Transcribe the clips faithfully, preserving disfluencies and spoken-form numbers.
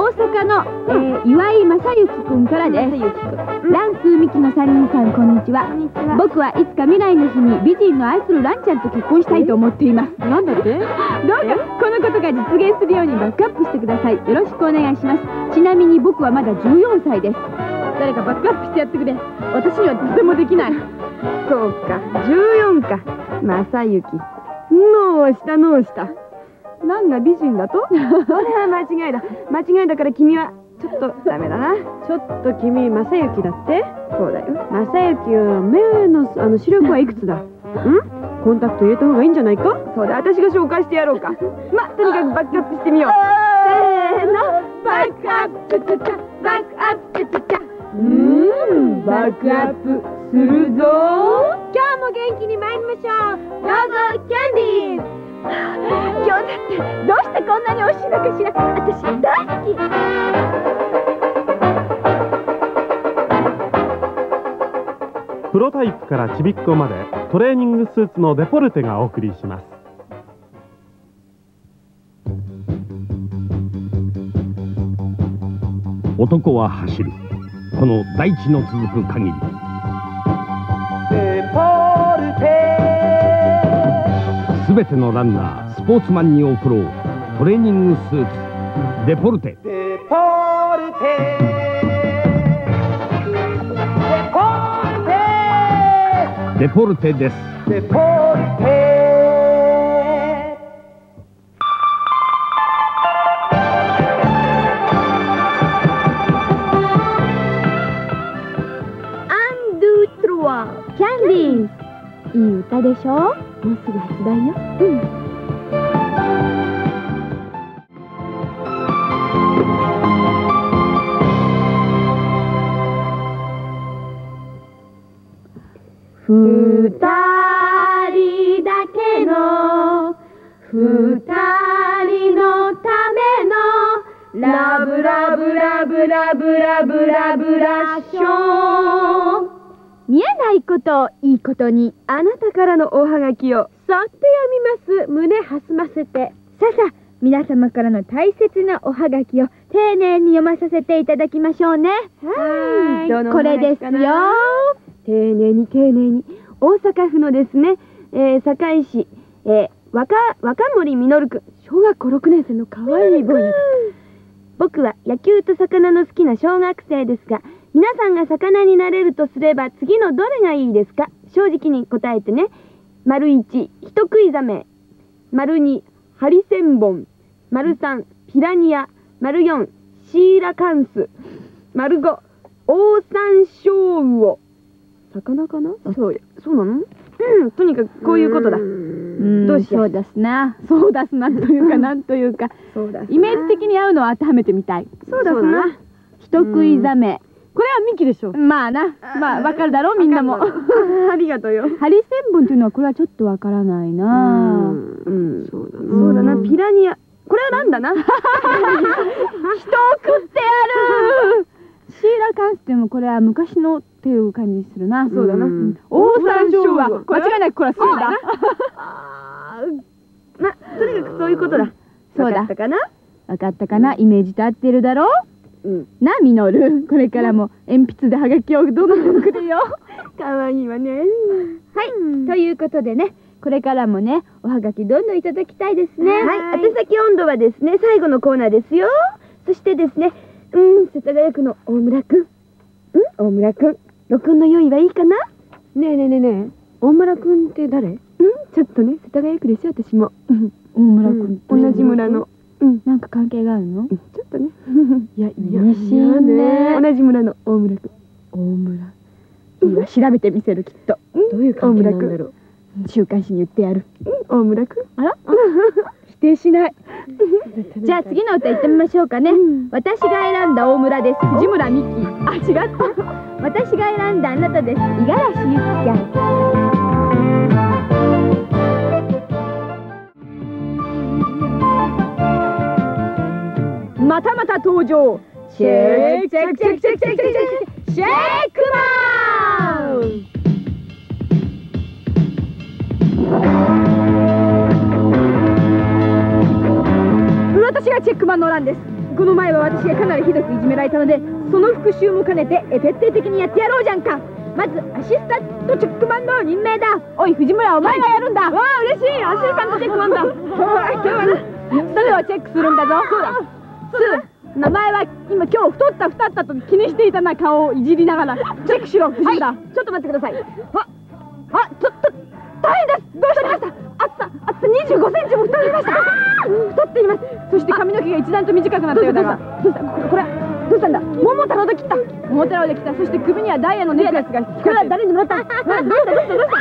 大阪の、えー、岩井正幸くんからです。ランスーミキのさんにんさん、こんにちは。僕はいつか未来の日に美人の愛するランちゃんと結婚したいと思っています。 なんだって？ どうかこのことが実現するようにバックアップしてください。よろしくお願いします。ちなみに僕はまだじゅうよんさいです。誰かバックアップしてやってくれ。私にはとてもできない。 そうか、じゅうよんか。正幸。脳をした脳した。なんだ美人だと？これは間違いだ。間違いだから君はちょっとダメだな。ちょっと君、正幸だって？そうだよ。正幸は目のあの視力はいくつだ？ん？コンタクト入れた方がいいんじゃないか？そうだ、私が紹介してやろうか。ま、とにかくバックアップしてみよう。せーの、バックアップチャチャ、バックアップチャチャ。うーん、バックアップするぞ。今日も元気に参りましょう。どうぞ、キャンディー。今日だってどうしてこんなに美味しいのかしら。私大好き。 プロタイプからちびっこまでトレーニングスーツのデポルテがお送りします。 男は走る、この大地の続く限り。 デポルテ。 すべてのランナー、スポーツマンに贈ろうトレーニングスーツデポルテ。 デポルテ。デポルテ。 デポルテです。 デポルテ。 キャンディー、いい歌でしょ。もうすぐ発売よ。うん。ふたりだけのふたりのためのラブラブラブラブラブラブラッション。見えないことをいいことに、 あなたからのおはがきをそっと読みます。胸はすませて。さあさあ、皆様からの大切なおはがきを丁寧に読まさせていただきましょうね。はい、これですよ。 丁寧に丁寧に。大阪府のですね、えー、堺市、えー、若若森実君、小学校ろくねん生の可愛い坊やです。僕は野球と魚の好きな小学生ですが、皆さんが魚になれるとすれば次のどれがいいですか？正直に答えてね。丸いち、人食いザメ。丸に、ハリセンボン。丸さん、ピラニア。丸よん、シーラカンス。丸ご、オオサンショウウオ。魚かな？そう、そうなの？うん、とにかくこういうことだ。 どうしよう。そうだすな。そうだすなというかなんというか、イメージ的に合うのを当てはめてみたい。 そうだすな。 人食いザメ。 これはミキでしょ。 まあな、まあわかるだろうみんなも。 ありがとうよ。 ハリセンボンというのはこれはちょっとわからないな。 うん、そうだな。そうだな。ピラニア。これはなんだな。人を食ってやる。 シーラカンスっていうのもこれは昔のっていう感じするな。 そうだな。 オオサンショウウオは間違いなくこれはそうだ。 ま、とにかくそういうことだ。 そうだ。 わかったかな？ わかったかな？イメージと合ってるだろう？ うん、 な、ミノル、これからも鉛筆でハガキをどんどんくれよ。 かわいいわね。はい、 ということでね、これからもね、おはがきどんどんいただきたいですね。 はい、宛先温度はですね、最後のコーナーですよ。そしてですね、うん、世田谷区の大村くん。うん、大村くん。録音の用意はいいかな？ねえねえねえねえ、大村くんって誰？うん、ちょっとね、世田谷区でしょ、私も。 大村くん、 同じ村の。 うん、なんか関係があるの？ ちょっとね。 いや、いいしね。 同じ村の大村くん。 大村。今調べてみせる、きっと。 どういう関係なんだろう。 週刊誌に言ってやる。 大村くん。 あら？否定しない。じゃあ次の歌行ってみましょうかね。私が選んだ大村です。藤村美樹。あ、違った。私が選んだあなたです。五十嵐ゆきちゃん。またまた登場。シェイクチェックチェックチェックチェックチェックシェイクマン。私がチェックマンのランです。 この前は私がかなりひどくいじめられたので、その復習も兼ねてえ徹底的にやってやろうじゃんか。まずアシスタントチェックマンの任命だ。おい藤村、お前がやるんだ。わあ嬉しい、アシスタントチェックマンだ。今日はね、それをチェックするんだぞ。そうだそうだ。名前は今今日太った太ったと気にしていたな顔をいじりながらチェックしろ藤村。はい、ちょっと待ってください。ああちょっと大変です。どうしたりました。厚さ厚さにじゅうごセンチも太りました。太っています。そして髪の毛が一段と短くなったようだが、どうしたこれどうしたんだ。桃太郎で切った。桃太郎で切った。そして首にはダイヤのネックレスが。これは誰にもらった。どうしたどうしたどうしたどうした。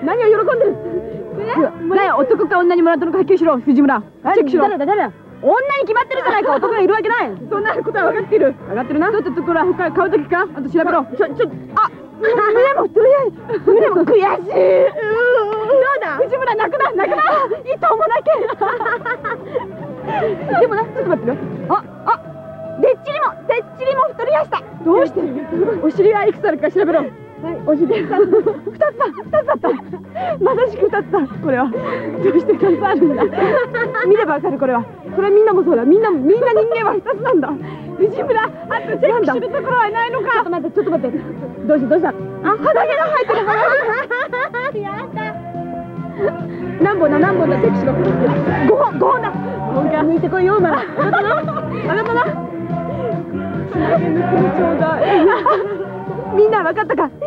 何を喜んでる。誰男か女にもらったのかはっきりしろ藤村。チェックしろ。誰だ誰だ。女に決まってるじゃないか。男がいるわけない。そんなことは分かっている。分かってるな。どういったところは他買う時か。あと調べろ。ちょちょあ胸もとりあえず胸も悔しい。どうだ藤村、泣くな泣くな。糸も泣け。でもな、ちょっと待ってよ。ああでっちりもでっちりも太りやした。どうしてお尻はいくつあるか調べろ。はい、お尻ふたつだふたつだった。まさしくふたつだ。これはどうしてふたつあるんだ。見ればわかる。これはこれみんなもそうだ。みんなみんな人間はふたつなんだ。藤村、あとチェックするところはないのか。ちょっと待ってちょっと待って。どうしたどうした。あ、鼻毛が生えてる。やだ。何本だ何本だ。チェックしろ。ごほんごほんだ。ごほんか。抜いてこいよお前。分かったな分かったな。つなげ抜くのちょうだい。みんな分かったか。やだ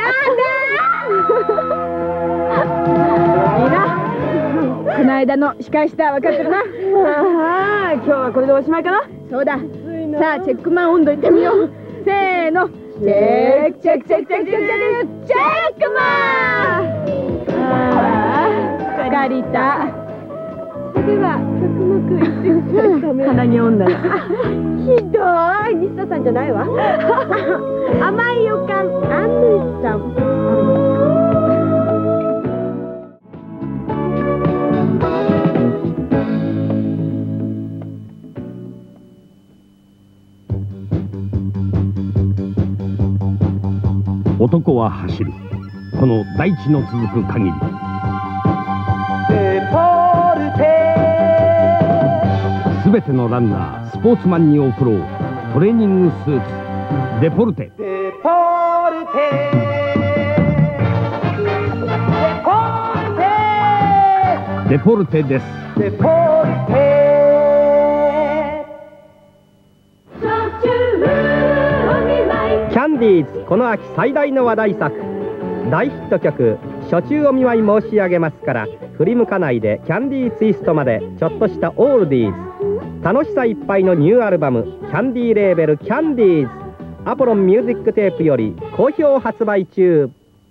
ー。いいな。この間の仕返しだ。分かってるな。ああ今日はこれでおしまいかな。そうだ。さあチェックマン温度いってみよう。せーの。チェックチェックチェックチェックチェックチェックチェックマン。ああ疲れた。それは曲目一致ため鼻毛女。ひどい。西田さんじゃないわ。甘い予感アンヌイさん。 男は走る。この大地の続く限り。 デポルテすべてのランナースポーツマンに送ろうトレーニングスーツデポルテ。 デポルテデポルテデポルテです。 デポルテキャンディーズこの秋最大の話題作大ヒット曲「初中お見舞い申し上げます」から振り向かないでキャンディーツイストまでちょっとしたオールディーズ楽しさいっぱいのニューアルバムキャンディーレーベルキャンディーズアポロンミュージックテープより好評発売中。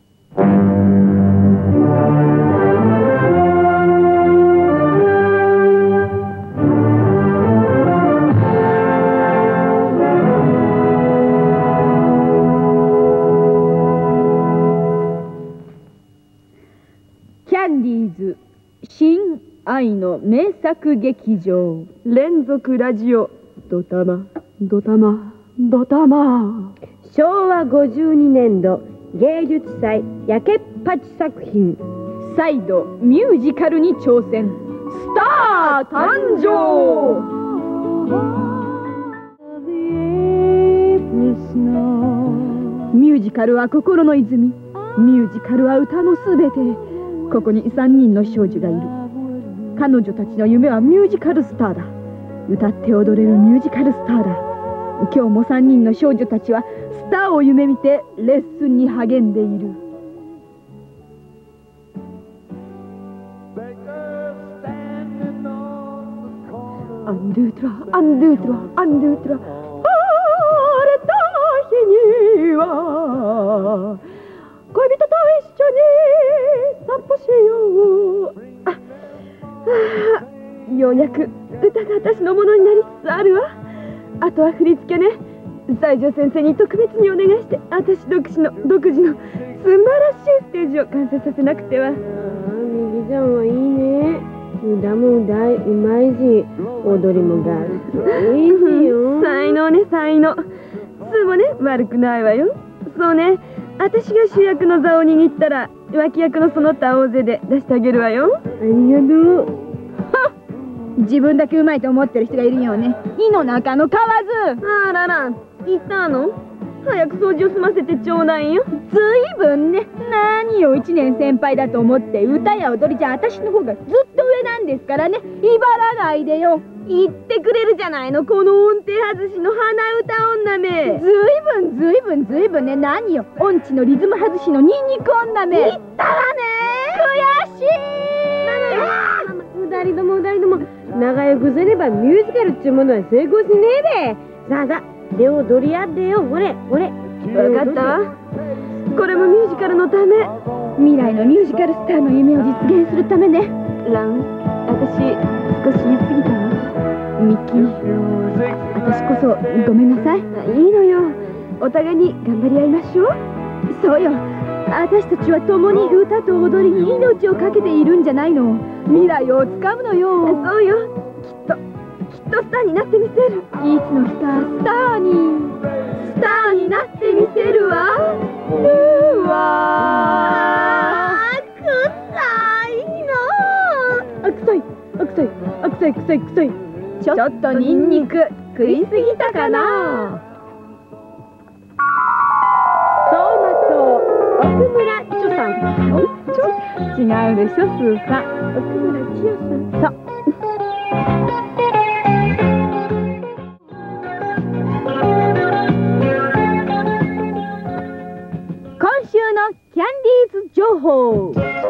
キャンディーズ新愛の名作劇場連続ラジオドタマドタマドタマしょうわごじゅうにねんど芸術祭やけっぱち作品再度ミュージカルに挑戦スター誕生。ミュージカルは心の泉、ミュージカルは歌のすべて。ここにさんにんの少女がいる。彼女たちの夢はミュージカルスターだ。歌って踊れるミュージカルスターだ。今日もさんにんの少女たちはスターを夢見てレッスンに励んでいる。アンドゥトラアンドゥトラアンドゥトラ晴れた日には恋人と一緒に散歩しよう。あ、あようやく歌が私のものになりつつあるわ。あとは振り付けね。西条先生に特別にお願いして私独自の独自の素晴らしいステージを完成させなくては。ああ、みぎちゃんはいいね。歌も歌いうまいし踊りもガールいいしよ。才能ね才能。数もね悪くないわよ。そうね、私が主役の座を握ったら脇役のその他大勢で出してあげるわよ。ありがとう。 自分だけうまいと思ってる人がいるよね。胃の中の蛙。 あらら、いたの？早く掃除を済ませてちょうだいよ。 ずいぶんね。何よ、一年先輩だと思って歌や踊りじゃ私の方がずっと上なんですからね。威張らないでよ。 言ってくれるじゃないの、この音程外しの鼻歌女め。 ずいぶんずいぶんずいぶんね。何よ、音痴のリズム外しのニンニク女め。 言ったわね。 悔しい。 うだりどもうだりども、長屋ぐずればミュージカルっちゅうものは成功しねえべ。さあさあ、手を取り合ってよ。ほれほれ。分かったわ。これもミュージカルのため。 未来のミュージカルスターの夢を実現するためね。 ラン、私少し言い過ぎたわ。 ミッキー、私こそごめんなさい。 いいのよ、お互いに頑張り合いましょう。 そうよ、私たちは共に歌と踊りに命を懸けているんじゃないの。未来をつかむのよ。 そうよ、きっときっとスターになってみせる。 いつの日かスターにスターになってみせるわ。 うわー、臭いな。あ、臭いあ、臭いあ、臭い臭い臭い。 ちょっとニンニク食いすぎたかな。 走馬灯、奥村著さん。 違うでしょ、スーさん。 奥村千代さん。 そう。今週のキャンディーズ情報。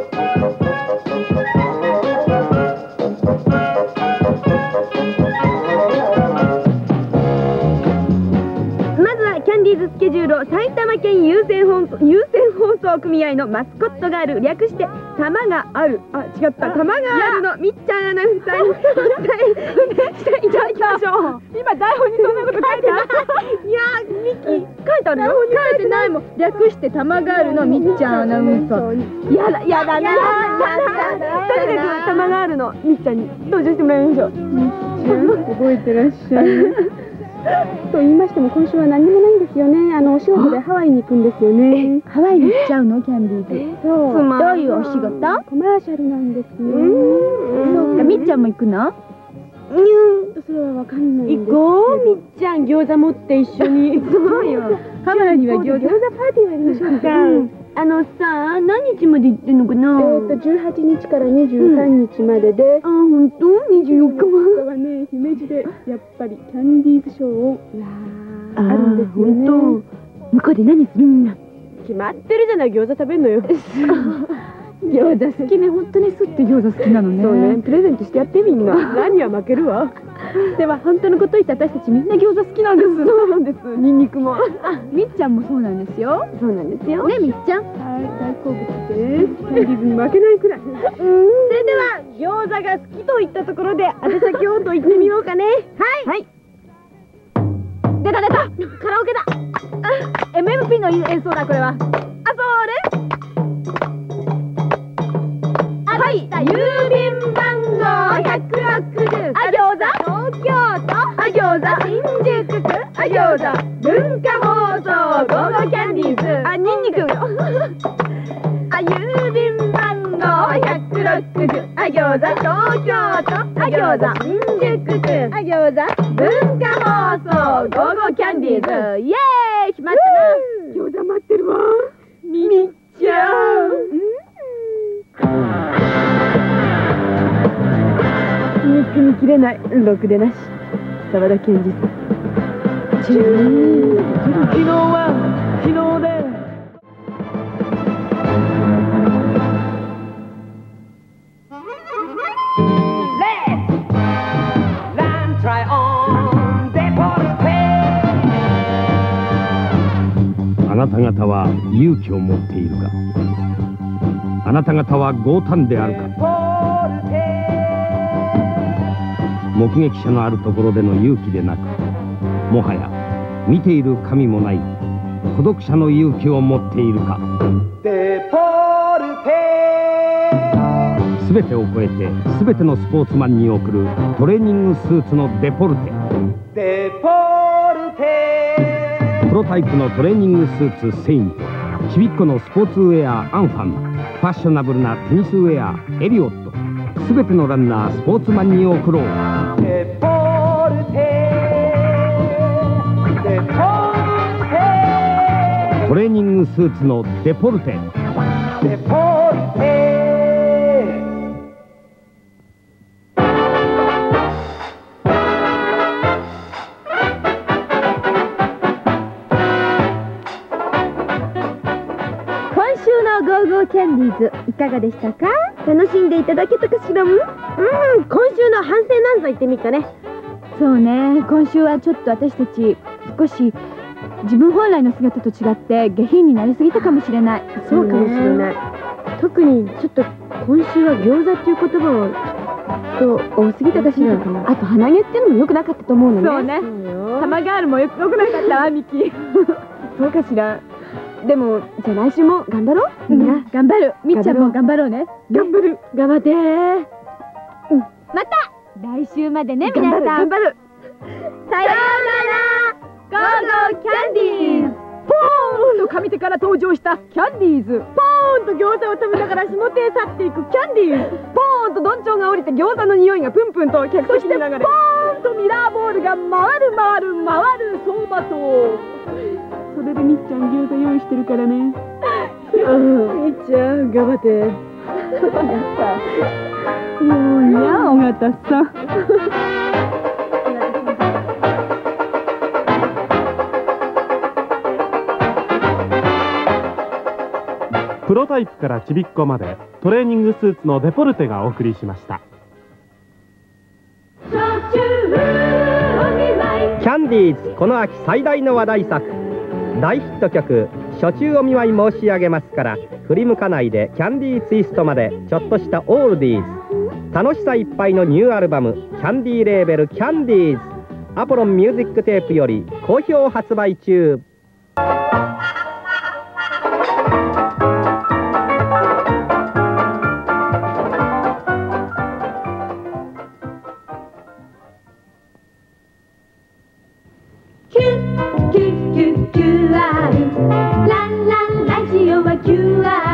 スケジュールを埼玉県有線放送有線放送組合のマスコットガール、略して玉がある、あ、違った、玉があるのみっちゃんアナウンサーにしていただきましょう。 今台本にそんなこと書いてある。 いやー、ミッキー書いてあるよ。 書いてないもん。略して玉ガールのみっちゃんアナウンサー。やだやだな。 とにかく玉ガールのみっちゃんに登場してもらいましょう。みっちゃん、覚えてらっしゃる。と言いましても今週は何もないんですよね。あのお仕事でハワイに行くんですよね。 ハワイに行っちゃうの、キャンディーズ。 そう。 どういうお仕事？ コマーシャルなんですよ。 そうか、みっちゃんも行くの？ にゅー、それはわかんない。行こう、みっちゃん、餃子持って一緒に。そうよ。 ハワイには餃子餃子パーティーやりましょうか。あのさ、何日まで行ってんのかな。えっとじゅうはちにちからにじゅうさんにちまでで。あ、本当？にじゅうよっかは。はね、姫路でやっぱりキャンディーズショーをあるんですよね。 向こうで何するんだ？ 決まってるじゃない、餃子食べんのよ。 餃子好きね、本当にすって餃子好きなのね。 そうね、プレゼントしてやってみんな。何は負けるわ。 では本当のこと言って私たちみんな餃子好きなんです。 そうなんです。ニンニクも。 あ、みっちゃんもそうなんですよ。 そうなんですよ。 ね、みっちゃん。 はい、大好物です。キャンディーズに負けないくらい。それでは餃子が好きといったところで宛先をと言ってみようかね。はい。はい。 出た出た。カラオケだ。エムエムピー の演奏だこれは。あ、それ。 はい、郵便番号ひゃくろくじゅう。 あ、餃子。 東京都。あ、餃子。新宿区。あ、餃子。文化放送午後キャンディーズ。 あ、ニンニクよ。 あ、郵便番号ひゃくろくじゅう。あ、餃子。東京都。あ、餃子。新宿区。 あ、餃子。 文化放送午後キャンディーズ。 イエーイ、決まったな。餃子待ってるわ。みっちゃん。憎みきれない、ろくでなし。沢田研二さん。昨日は昨日で。 あなた方は勇気を持っているか。あなた方は強胆であるか。目撃者のあるところでの勇気でなく、もはや見ている神もない孤独者の勇気を持っているか。 デポルテ。 全てを超えて全てのスポーツマンに送るトレーニングスーツのデポルテ。 デポルテ。 プロタイプのトレーニングスーツセイント、ちびっこのスポーツウェアアンファン、ファッショナブルなテニスウェアエリオット、 全てのランナースポーツマンに送ろう。 デポルテデポルテトレーニングスーツのデポルテ。 デポルテキャンディーズいかがでしたか？楽しんでいただけたかしら？うん、今週の反省なんぞ言ってみっかね。そうね、今週はちょっと私たち少し自分本来の姿と違って下品になりすぎたかもしれない。そうかもしれない。特にちょっと今週は餃子っていう言葉をと多すぎたかしら。あと鼻毛っていうのも良くなかったと思うのね。そうね、玉ガールもよくなかったわ、ミキ。そうかしら。でもじゃあ来週も頑張ろう。みんな頑張る。みっちゃんも頑張ろうね。頑張る。頑張って。うん。また来週までね、皆さん。頑張る。さようなら。ゴーゴーキャンディーズ。ポーンと上手から登場したキャンディーズ。ポーンと餃子を食べながら下手へ去っていくキャンディーズ。ポーンとどんちょうが降りて餃子の匂いがプンプンと客席に流れ。ポーンとミラーボールが回る回る回る走馬灯。それでみっちゃん餃子用意してるからね。みっちゃん頑張って。やった。もういや、尾形さん。 プロタイプからちびっこまでトレーニングスーツのデポルテがお送りしました。 キャンディーズこの秋最大の話題作、大ヒット曲「初中お見舞い申し上げます」から振り向かないでキャンディーツイストまでちょっとしたオールディーズ、楽しさいっぱいのニューアルバムキャンディーレーベルキャンディーズ、アポロンミュージックテープより好評発売中。 キュッキュッキュッキュアールランランラジオは キューアール